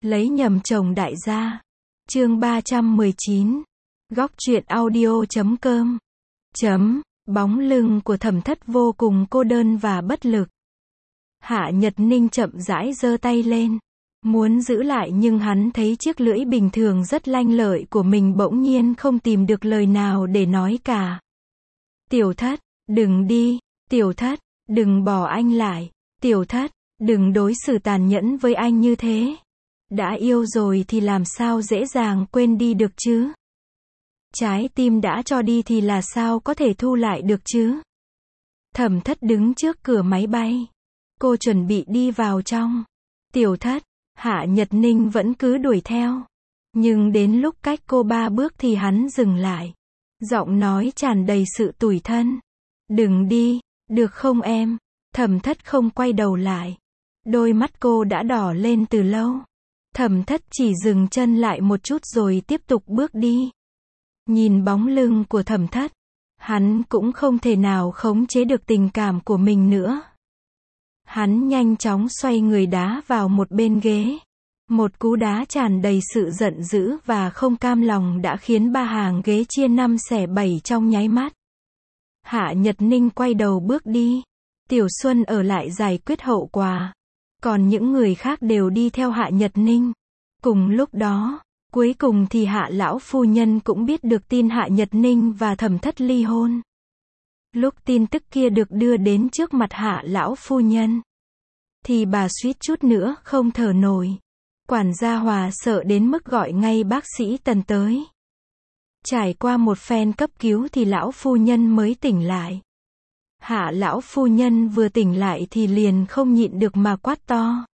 Lấy nhầm chồng đại gia. Chương 319. Góc truyện audio.com. Bóng lưng của Thẩm Thất vô cùng cô đơn và bất lực. Hạ Nhật Ninh chậm rãi giơ tay lên, muốn giữ lại nhưng hắn thấy chiếc lưỡi bình thường rất lanh lợi của mình bỗng nhiên không tìm được lời nào để nói cả. Tiểu Thất, đừng đi, Tiểu Thất, đừng bỏ anh lại, Tiểu Thất, đừng đối xử tàn nhẫn với anh như thế. Đã yêu rồi thì làm sao dễ dàng quên đi được chứ? Trái tim đã cho đi thì là sao có thể thu lại được chứ? Thẩm Thất đứng trước cửa máy bay. Cô chuẩn bị đi vào trong. Tiểu Thất, Hạ Nhật Ninh vẫn cứ đuổi theo. Nhưng đến lúc cách cô 3 bước thì hắn dừng lại. Giọng nói tràn đầy sự tủi thân. Đừng đi, được không em? Thẩm Thất không quay đầu lại. Đôi mắt cô đã đỏ lên từ lâu. Thẩm Thất chỉ dừng chân lại một chút rồi tiếp tục bước đi. Nhìn bóng lưng của Thẩm Thất, hắn cũng không thể nào khống chế được tình cảm của mình nữa. Hắn nhanh chóng xoay người đá vào một bên ghế. Một cú đá tràn đầy sự giận dữ và không cam lòng đã khiến 3 hàng ghế chia 5 xẻ 7 trong nháy mắt. Hạ Nhật Ninh quay đầu bước đi. Tiểu Xuân ở lại giải quyết hậu quả. Còn những người khác đều đi theo Hạ Nhật Ninh. Cùng lúc đó, cuối cùng thì Hạ lão phu nhân cũng biết được tin Hạ Nhật Ninh và Thẩm Thất ly hôn. Lúc tin tức kia được đưa đến trước mặt Hạ lão phu nhân, thì bà suýt chút nữa không thở nổi. Quản gia Hòa sợ đến mức gọi ngay bác sĩ Tần tới. Trải qua một phen cấp cứu thì lão phu nhân mới tỉnh lại. Hạ lão phu nhân vừa tỉnh lại thì liền không nhịn được mà quát to.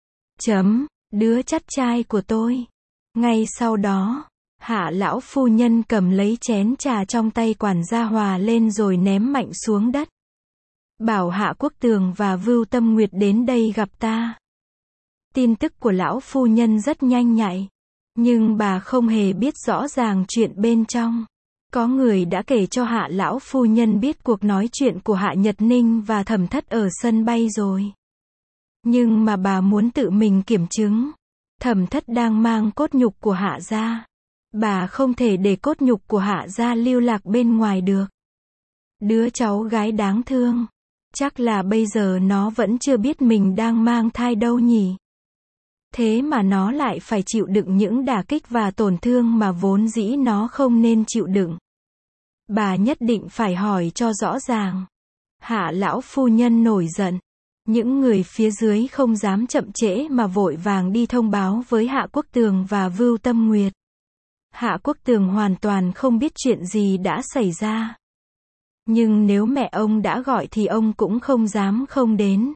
Đứa chắt trai của tôi. Ngay sau đó, Hạ lão phu nhân cầm lấy chén trà trong tay quản gia Hòa lên rồi ném mạnh xuống đất. Bảo Hạ Quốc Tường và Vưu Tâm Nguyệt đến đây gặp ta. Tin tức của lão phu nhân rất nhanh nhạy. Nhưng bà không hề biết rõ ràng chuyện bên trong. Có người đã kể cho Hạ lão phu nhân biết cuộc nói chuyện của Hạ Nhật Ninh và Thẩm Thất ở sân bay rồi. Nhưng mà bà muốn tự mình kiểm chứng. Thẩm Thất đang mang cốt nhục của Hạ gia. Bà không thể để cốt nhục của Hạ gia lưu lạc bên ngoài được. Đứa cháu gái đáng thương. Chắc là bây giờ nó vẫn chưa biết mình đang mang thai đâu nhỉ. Thế mà nó lại phải chịu đựng những đả kích và tổn thương mà vốn dĩ nó không nên chịu đựng. Bà nhất định phải hỏi cho rõ ràng. Hạ lão phu nhân nổi giận. Những người phía dưới không dám chậm trễ mà vội vàng đi thông báo với Hạ Quốc Tường và Vưu Tâm Nguyệt. Hạ Quốc Tường hoàn toàn không biết chuyện gì đã xảy ra. Nhưng nếu mẹ ông đã gọi thì ông cũng không dám không đến.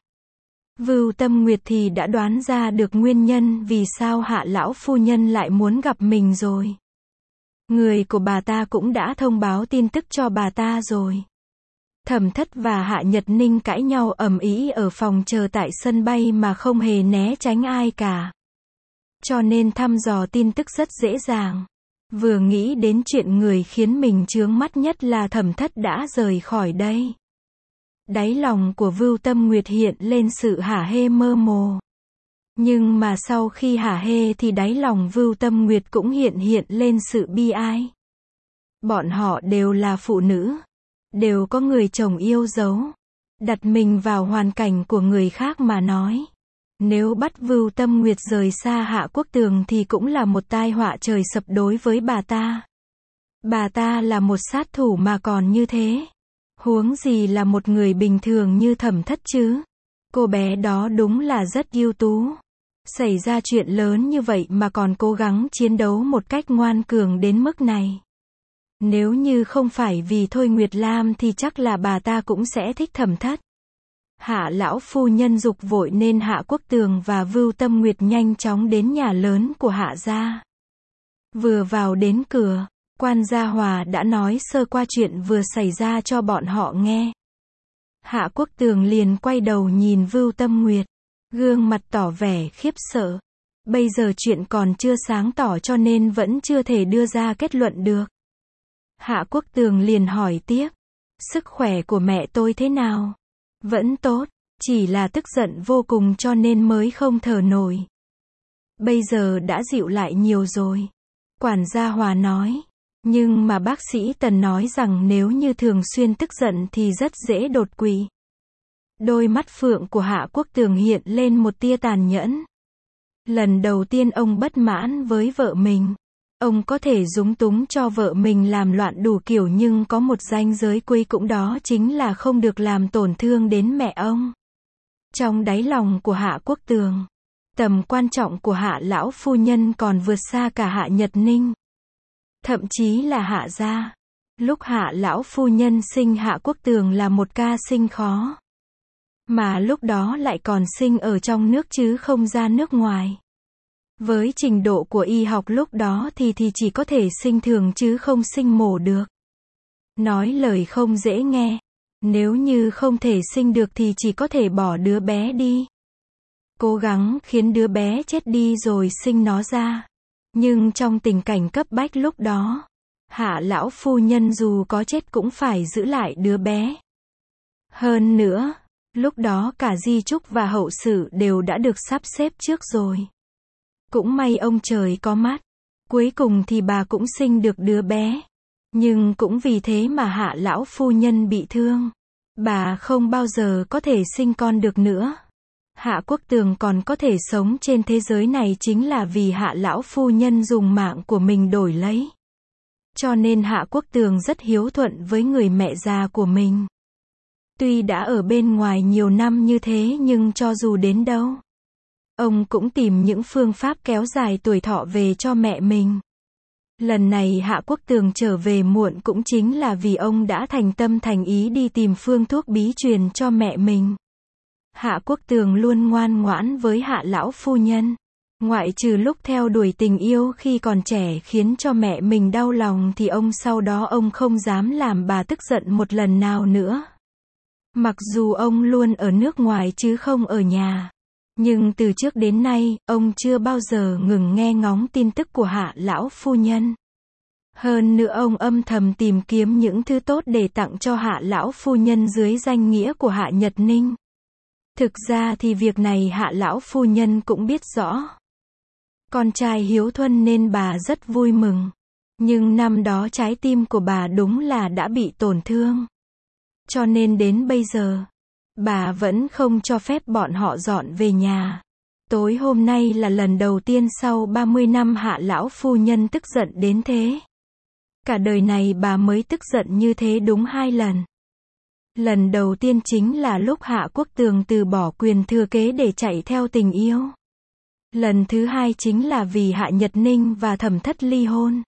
Vưu Tâm Nguyệt thì đã đoán ra được nguyên nhân vì sao Hạ lão phu nhân lại muốn gặp mình rồi. Người của bà ta cũng đã thông báo tin tức cho bà ta rồi. Thẩm Thất và Hạ Nhật Ninh cãi nhau ầm ĩ ở phòng chờ tại sân bay mà không hề né tránh ai cả. Cho nên thăm dò tin tức rất dễ dàng. Vừa nghĩ đến chuyện người khiến mình chướng mắt nhất là Thẩm Thất đã rời khỏi đây. Đáy lòng của Vưu Tâm Nguyệt hiện lên sự hả hê mơ hồ. Nhưng mà sau khi hả hê thì đáy lòng Vưu Tâm Nguyệt cũng hiện lên sự bi ai. Bọn họ đều là phụ nữ. Đều có người chồng yêu dấu. Đặt mình vào hoàn cảnh của người khác mà nói. Nếu bắt Vưu Tâm Nguyệt rời xa Hạ Quốc Tường thì cũng là một tai họa trời sập đối với bà ta. Bà ta là một sát thủ mà còn như thế. Huống gì là một người bình thường như Thẩm Thất chứ. Cô bé đó đúng là rất ưu tú. Xảy ra chuyện lớn như vậy mà còn cố gắng chiến đấu một cách ngoan cường đến mức này. Nếu như không phải vì Thôi Nguyệt Lam thì chắc là bà ta cũng sẽ thích Thẩm Thất. Hạ lão phu nhân giục vội nên Hạ Quốc Tường và Vưu Tâm Nguyệt nhanh chóng đến nhà lớn của Hạ gia. Vừa vào đến cửa, quan gia Hòa đã nói sơ qua chuyện vừa xảy ra cho bọn họ nghe. Hạ Quốc Tường liền quay đầu nhìn Vưu Tâm Nguyệt, gương mặt tỏ vẻ khiếp sợ. Bây giờ chuyện còn chưa sáng tỏ cho nên vẫn chưa thể đưa ra kết luận được. Hạ Quốc Tường liền hỏi tiếp, sức khỏe của mẹ tôi thế nào? Vẫn tốt, chỉ là tức giận vô cùng cho nên mới không thở nổi. Bây giờ đã dịu lại nhiều rồi. Quản gia Hòa nói. Nhưng mà bác sĩ Tần nói rằng nếu như thường xuyên tức giận thì rất dễ đột quỵ. Đôi mắt phượng của Hạ Quốc Tường hiện lên một tia tàn nhẫn. Lần đầu tiên ông bất mãn với vợ mình. Ông có thể dung túng cho vợ mình làm loạn đủ kiểu nhưng có một ranh giới cuối cùng, đó chính là không được làm tổn thương đến mẹ ông. Trong đáy lòng của Hạ Quốc Tường, tầm quan trọng của Hạ lão phu nhân còn vượt xa cả Hạ Nhật Ninh. Thậm chí là Hạ gia. Lúc Hạ lão phu nhân sinh Hạ Quốc Tường là một ca sinh khó. Mà lúc đó lại còn sinh ở trong nước chứ không ra nước ngoài. Với trình độ của y học lúc đó thì chỉ có thể sinh thường chứ không sinh mổ được. Nói lời không dễ nghe. Nếu như không thể sinh được thì chỉ có thể bỏ đứa bé đi. Cố gắng khiến đứa bé chết đi rồi sinh nó ra. Nhưng trong tình cảnh cấp bách lúc đó, Hạ lão phu nhân dù có chết cũng phải giữ lại đứa bé. Hơn nữa, lúc đó cả di chúc và hậu sự đều đã được sắp xếp trước rồi. Cũng may ông trời có mắt. Cuối cùng thì bà cũng sinh được đứa bé. Nhưng cũng vì thế mà Hạ lão phu nhân bị thương. Bà không bao giờ có thể sinh con được nữa. Hạ Quốc Tường còn có thể sống trên thế giới này chính là vì Hạ lão phu nhân dùng mạng của mình đổi lấy. Cho nên Hạ Quốc Tường rất hiếu thuận với người mẹ già của mình. Tuy đã ở bên ngoài nhiều năm như thế nhưng cho dù đến đâu, ông cũng tìm những phương pháp kéo dài tuổi thọ về cho mẹ mình. Lần này Hạ Quốc Tường trở về muộn cũng chính là vì ông đã thành tâm thành ý đi tìm phương thuốc bí truyền cho mẹ mình. Hạ Quốc Tường luôn ngoan ngoãn với Hạ lão phu nhân. Ngoại trừ lúc theo đuổi tình yêu khi còn trẻ khiến cho mẹ mình đau lòng thì ông sau đó ông không dám làm bà tức giận một lần nào nữa. Mặc dù ông luôn ở nước ngoài chứ không ở nhà. Nhưng từ trước đến nay, ông chưa bao giờ ngừng nghe ngóng tin tức của Hạ lão phu nhân. Hơn nữa ông âm thầm tìm kiếm những thứ tốt để tặng cho Hạ lão phu nhân dưới danh nghĩa của Hạ Nhật Ninh. Thực ra thì việc này Hạ lão phu nhân cũng biết rõ. Con trai hiếu thuận nên bà rất vui mừng. Nhưng năm đó trái tim của bà đúng là đã bị tổn thương. Cho nên đến bây giờ, bà vẫn không cho phép bọn họ dọn về nhà. Tối hôm nay là lần đầu tiên sau 30 năm Hạ lão phu nhân tức giận đến thế. Cả đời này bà mới tức giận như thế đúng 2 lần. Lần đầu tiên chính là lúc Hạ Quốc Tường từ bỏ quyền thừa kế để chạy theo tình yêu. Lần thứ hai chính là vì Hạ Nhật Ninh và Thẩm Thất ly hôn.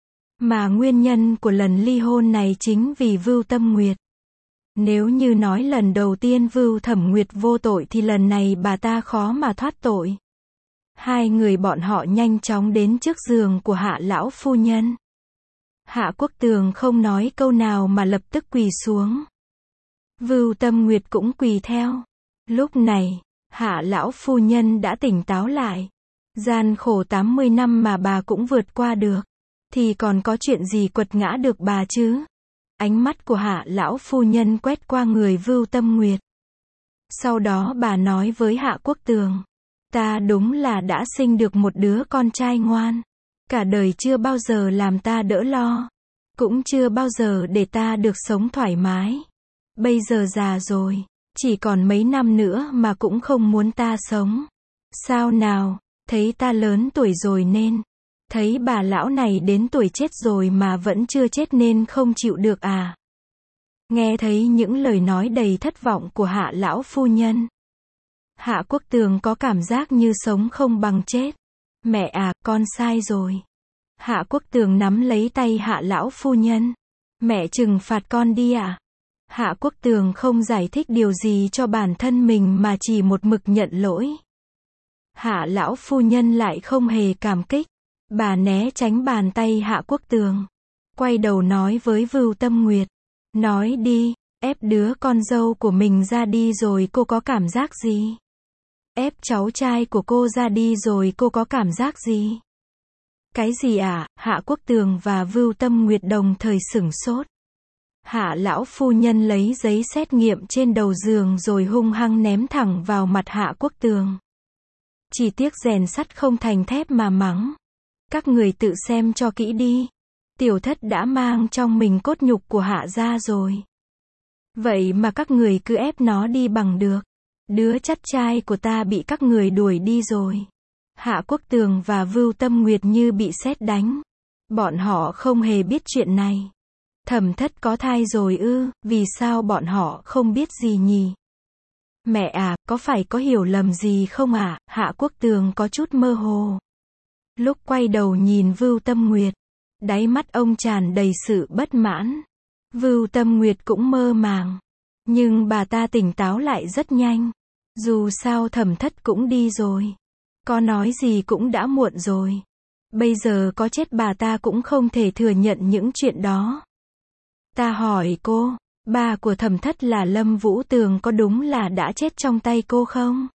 Mà nguyên nhân của lần ly hôn này chính vì Vưu Tâm Nguyệt. Nếu như nói lần đầu tiên Vưu Thẩm Nguyệt vô tội thì lần này bà ta khó mà thoát tội. Hai người bọn họ nhanh chóng đến trước giường của Hạ lão phu nhân. Hạ Quốc Tường không nói câu nào mà lập tức quỳ xuống. Vưu Tâm Nguyệt cũng quỳ theo. Lúc này, Hạ lão phu nhân đã tỉnh táo lại. Gian khổ 80 năm mà bà cũng vượt qua được. Thì còn có chuyện gì quật ngã được bà chứ? Ánh mắt của Hạ lão phu nhân quét qua người Vưu Tâm Nguyệt. Sau đó bà nói với Hạ Quốc Tường. Ta đúng là đã sinh được một đứa con trai ngoan. Cả đời chưa bao giờ làm ta đỡ lo. Cũng chưa bao giờ để ta được sống thoải mái. Bây giờ già rồi. Chỉ còn mấy năm nữa mà cũng không muốn ta sống. Sao nào, thấy ta lớn tuổi rồi nên. Thấy bà lão này đến tuổi chết rồi mà vẫn chưa chết nên không chịu được à. Nghe thấy những lời nói đầy thất vọng của Hạ lão phu nhân. Hạ Quốc Tường có cảm giác như sống không bằng chết. Mẹ à, con sai rồi. Hạ Quốc Tường nắm lấy tay Hạ lão phu nhân. Mẹ trừng phạt con đi à. Hạ Quốc Tường không giải thích điều gì cho bản thân mình mà chỉ một mực nhận lỗi. Hạ lão phu nhân lại không hề cảm kích. Bà né tránh bàn tay Hạ Quốc Tường. Quay đầu nói với Vưu Tâm Nguyệt. Nói đi, ép đứa con dâu của mình ra đi rồi cô có cảm giác gì? Ép cháu trai của cô ra đi rồi cô có cảm giác gì? Cái gì à? Hạ Quốc Tường và Vưu Tâm Nguyệt đồng thời sửng sốt. Hạ lão phu nhân lấy giấy xét nghiệm trên đầu giường rồi hung hăng ném thẳng vào mặt Hạ Quốc Tường. Chỉ tiếc rèn sắt không thành thép mà mắng. Các người tự xem cho kỹ đi. Tiểu thất đã mang trong mình cốt nhục của Hạ gia rồi. Vậy mà các người cứ ép nó đi bằng được. Đứa chắt trai của ta bị các người đuổi đi rồi. Hạ Quốc Tường và Vưu Tâm Nguyệt như bị sét đánh. Bọn họ không hề biết chuyện này. Thẩm thất có thai rồi ư, vì sao bọn họ không biết gì nhỉ? Mẹ à, có phải có hiểu lầm gì không ạ? Hạ Quốc Tường có chút mơ hồ. Lúc quay đầu nhìn Vưu Tâm Nguyệt, đáy mắt ông tràn đầy sự bất mãn. Vưu Tâm Nguyệt cũng mơ màng. Nhưng bà ta tỉnh táo lại rất nhanh. Dù sao thẩm thất cũng đi rồi. Có nói gì cũng đã muộn rồi. Bây giờ có chết bà ta cũng không thể thừa nhận những chuyện đó. Ta hỏi cô, ba của thẩm thất là Lâm Vũ Tường có đúng là đã chết trong tay cô không?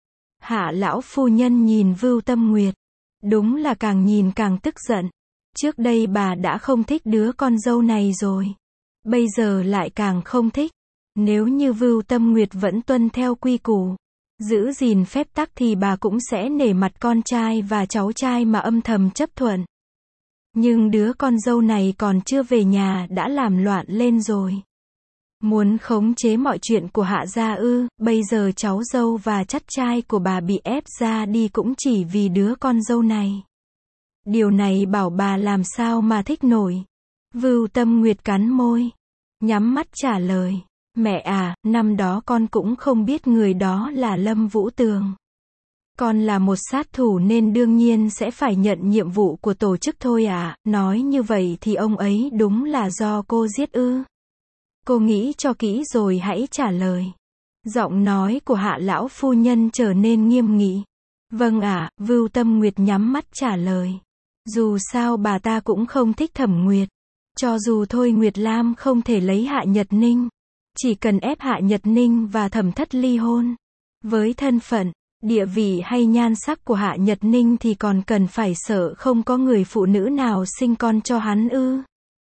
Hạ lão phu nhân nhìn Vưu Tâm Nguyệt. Đúng là càng nhìn càng tức giận. Trước đây bà đã không thích đứa con dâu này rồi. Bây giờ lại càng không thích. Nếu như Vưu Tâm Nguyệt vẫn tuân theo quy củ, giữ gìn phép tắc thì bà cũng sẽ nể mặt con trai và cháu trai mà âm thầm chấp thuận. Nhưng đứa con dâu này còn chưa về nhà đã làm loạn lên rồi. Muốn khống chế mọi chuyện của Hạ gia ư, bây giờ cháu dâu và chắt trai của bà bị ép ra đi cũng chỉ vì đứa con dâu này. Điều này bảo bà làm sao mà thích nổi. Vưu Tâm Nguyệt cắn môi, nhắm mắt trả lời. Mẹ à, năm đó con cũng không biết người đó là Lâm Vũ Tường. Con là một sát thủ nên đương nhiên sẽ phải nhận nhiệm vụ của tổ chức thôi à. Nói như vậy thì ông ấy đúng là do cô giết ư? Cô nghĩ cho kỹ rồi hãy trả lời. Giọng nói của Hạ lão phu nhân trở nên nghiêm nghị. Vâng ạ, Vưu Tâm Nguyệt nhắm mắt trả lời. Dù sao bà ta cũng không thích Thẩm Nguyệt. Cho dù Thôi Nguyệt Lam không thể lấy Hạ Nhật Ninh, chỉ cần ép Hạ Nhật Ninh và thẩm thất ly hôn. Với thân phận, địa vị hay nhan sắc của Hạ Nhật Ninh thì còn cần phải sợ không có người phụ nữ nào sinh con cho hắn ư?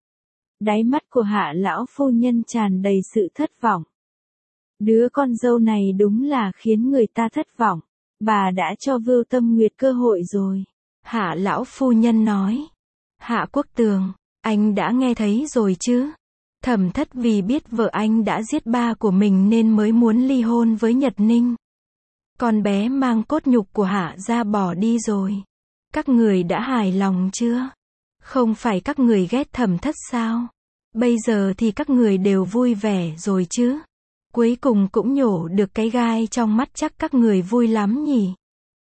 Đáy mắt của Hạ lão phu nhân tràn đầy sự thất vọng. Đứa con dâu này đúng là khiến người ta thất vọng. Bà đã cho Vưu Tâm Nguyệt cơ hội rồi. Hạ lão phu nhân nói. Hạ Quốc Tường, anh đã nghe thấy rồi chứ? Thẩm thất vì biết vợ anh đã giết ba của mình nên mới muốn ly hôn với Nhật Ninh. Con bé mang cốt nhục của Hạ gia bỏ đi rồi. Các người đã hài lòng chưa? Không phải các người ghét thẩm thất sao? Bây giờ thì các người đều vui vẻ rồi chứ? Cuối cùng cũng nhổ được cái gai trong mắt, chắc các người vui lắm nhỉ?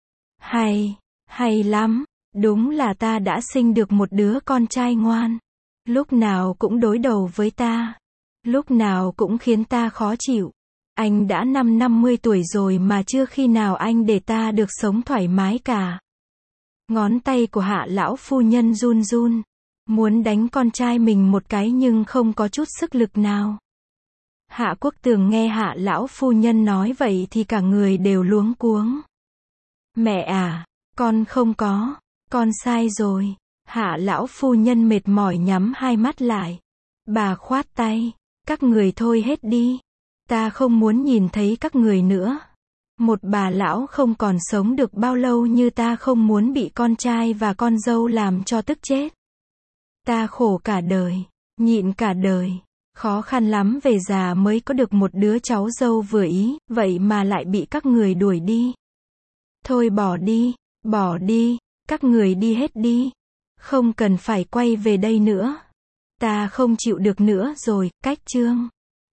Hay lắm. Đúng là ta đã sinh được một đứa con trai ngoan. Lúc nào cũng đối đầu với ta. Lúc nào cũng khiến ta khó chịu. Anh đã 50 tuổi rồi mà chưa khi nào anh để ta được sống thoải mái cả. Ngón tay của Hạ lão phu nhân run run. Muốn đánh con trai mình một cái nhưng không có chút sức lực nào. Hạ Quốc Tường nghe Hạ lão phu nhân nói vậy thì cả người đều luống cuống. Mẹ à, con không có. Con sai rồi. Hạ lão phu nhân mệt mỏi nhắm hai mắt lại. Bà khoát tay. Các người thôi hết đi. Ta không muốn nhìn thấy các người nữa. Một bà lão không còn sống được bao lâu như ta không muốn bị con trai và con dâu làm cho tức chết. Ta khổ cả đời, nhịn cả đời. Khó khăn lắm về già mới có được một đứa cháu dâu vừa ý, vậy mà lại bị các người đuổi đi. Thôi bỏ đi, các người đi hết đi. Không cần phải quay về đây nữa. Ta không chịu được nữa rồi, cách chương.